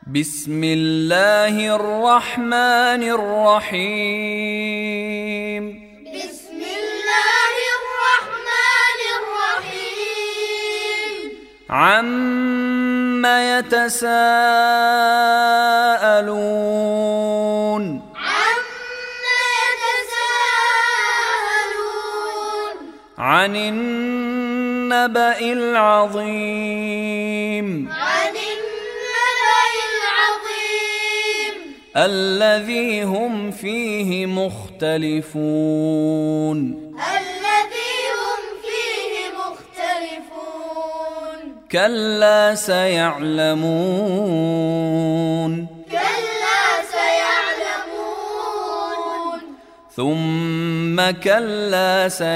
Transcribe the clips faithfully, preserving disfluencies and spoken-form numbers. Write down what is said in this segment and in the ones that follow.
بسم الله الرحمن الرحيم بسم الله الرحمن الرحيم عَمَّ يتساءلون عَمَّ يتساءلون عن النبأ العظيم عن النبأ العظيم الذي هم فيه مختلفون الذي هم فيه مختلفون كلا سيعلمون كلا سيعلمون ثم كلا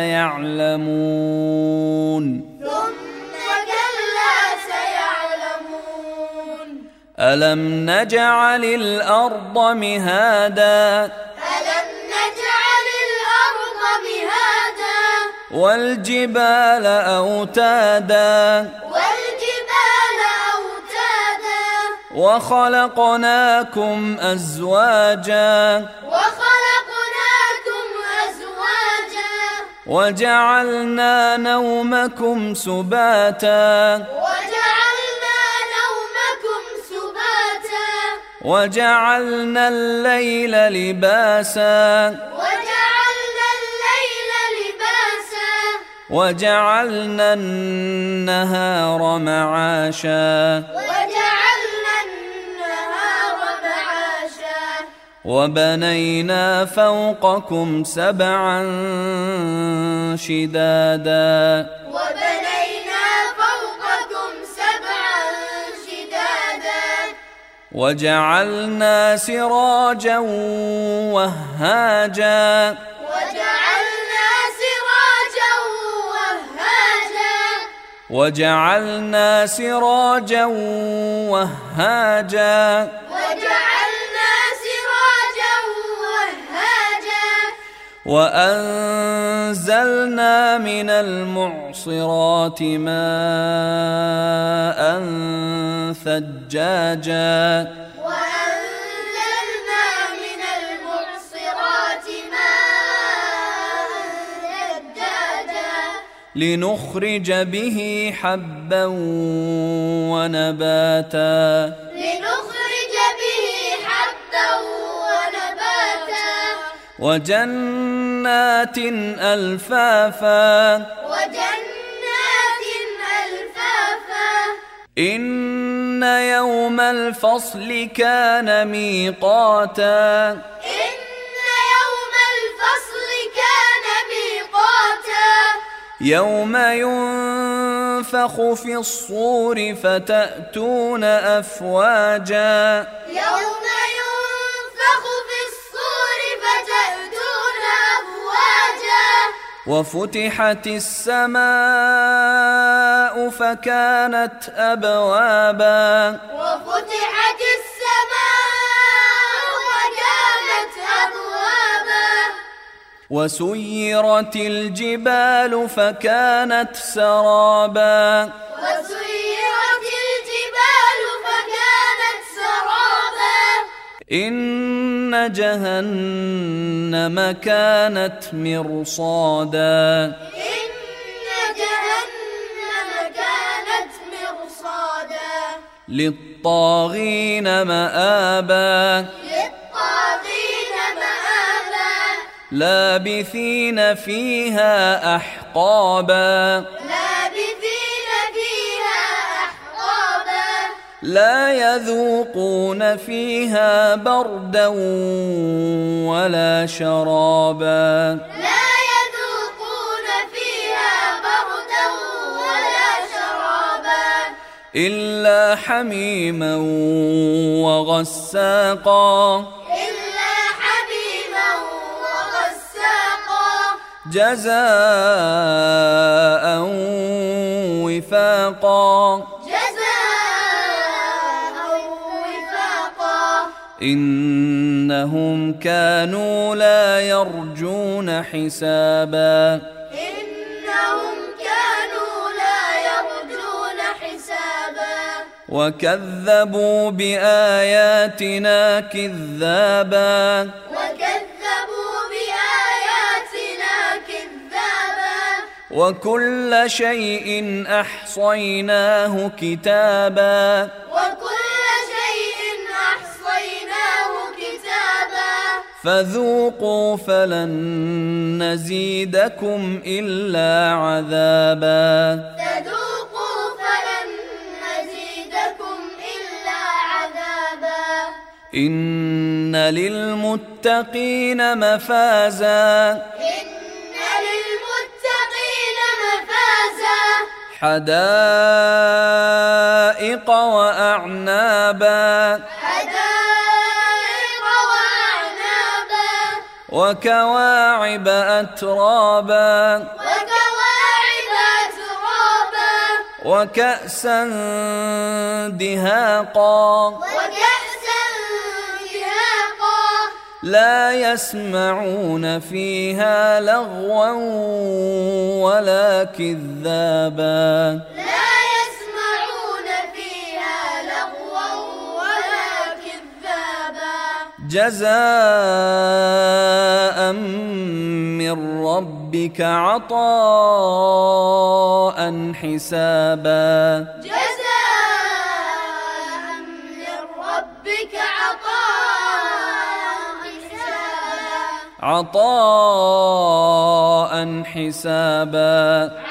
سيعلمون ثم كلا سيعلمون ألم نجعل الأرض مهادا ألم نجعل الأرض مهادا والجبال أوتادا والجبال أوتادا وخلقناكم أزواجا وخلقناكم أزواجا وجعلنا نومكم سباتا وجعلنا نومكم سباتا وجعلنا الليل لباسا وجعلنا الليل لباسا وجعلنا النهار معاشا وجعلنا النهار معاشا وبنينا فوقكم سبعا شدادا وبنينا فوقكم سبعا شدادا وجعلنا سراجا وهاجا وجعلنا سراجا وهاجا وجعلنا سراجا وهاجا وجعلنا سراجا وهاجا وأنزلنا من المعصرات ماء ثجاجا وأنزلنا من المعصرات ماء ثجاجا لنخرج به حبا ونباتا لنخرج به حبا ونباتا وجنات ألفافا وجنات ألفافا إن يوم الفصل كان ميقاتا إن يوم الفصل كان ميقاتا يوم ينفخ في الصور فتأتون أفواجا يوم ينفخ في الصور فتأتون أفواجا وفتحت السماء فكانت أبوابا وفتحت السماء وكانت أبوابا وسيرت الجبال فكانت سرابا وسيرت الجبال فكانت سرابا إن جهنم كانت مرصادا إن جهنم كانت مرصادا للطاغين مآبا للطاغين مآبا لابثين فيها أحقابا لابثين فيها أحقابا لا يذوقون فيها بردا ولا شرابا لا يذوقون فيها بردا ولا شرابا إلا حميما وغساقا إلا حميما وغساقا جزاء وفاقا جزاء وفاقا إنهم كانوا لا يرجون حسابا إنهم كانوا لا يرجون حسابا وكذبوا بآياتنا كذابا وكذبوا بآياتنا كذابا وكل شيء أحصيناه كتابا وكل شيء أحصيناه كتابا فذوقوا فلن نزيدكم إلا عذابا فذوقوا فلن نزيدكم إلا عذابا إن للمتقين مفازا إن للمتقين مفازا حدائق وأعنابا حدائق وأعنابا وكواعب أترابا وكواعب أترابا وكأسا دهاقا وكأسا دهاقا لا يسمعون فيها لغوا ولا كذابا لا يسمعون فيها لغوا ولا كذابا جزاء من ربك عطاء حسابا جزاء من ربك عطاء حسابا عطاء حسابا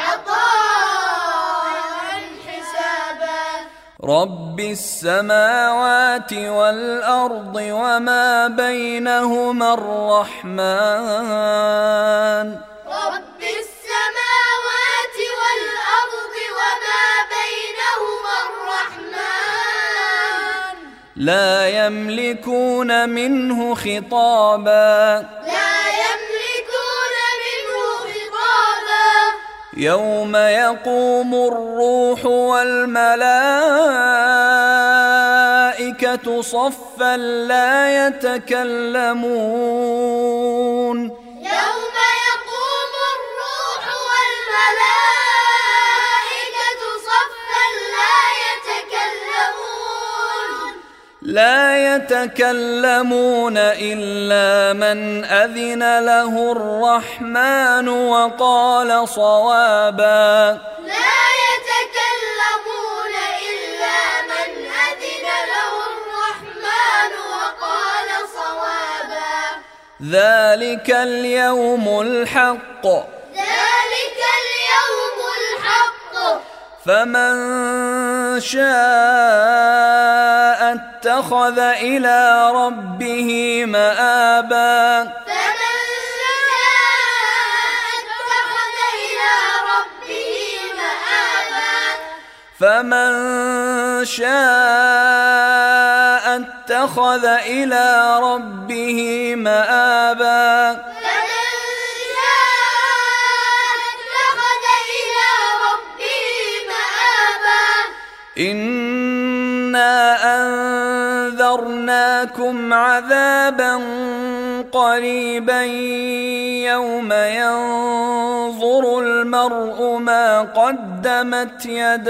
عطاء حسابا رب السماوات والأرض وما بينهما الرحمن رب السماوات والأرض وما بينهما الرحمن لا يملكون منه خطابا لا يملكون منه خطابا يوم يقوم الروح والملائكة صفا لا يتكلمون يوم يقوم الروح والملائكة صفا لا يتكلمون لا يتكلمون إلا من أذن له الرحمن وقال صوابا لا يتكلمون إلا من أذن له الرحمن وقال صوابا ذلك اليوم الحق ذلك اليوم الحق فمن شاء اتخذ إلى ربه مآبا فمن شاء اتخذ إلى ربه مآبا فمن شاء اتخذ إلى ربه مآبا فمن شاء اتخذ إلى ربه مآبا إنا أنذرناكم عذابا قريبا يوم ينظر المرء ما قدمت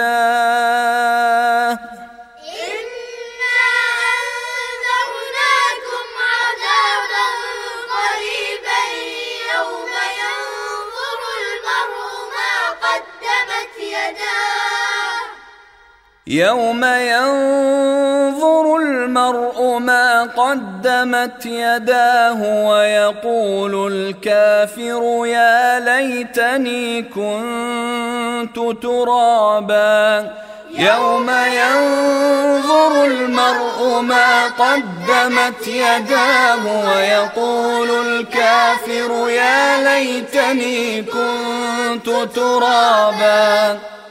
يداه إنا أنذرناكم عذابا قريبا يوم ينظر المرء ما قدمت يداه يوم ينظر المرء ما قدمت يداه ويقول الكافر يا ليتني كنت ترابا يوم ينظر المرء ما قدمت يداه ويقول الكافر يا ليتني كنت ترابا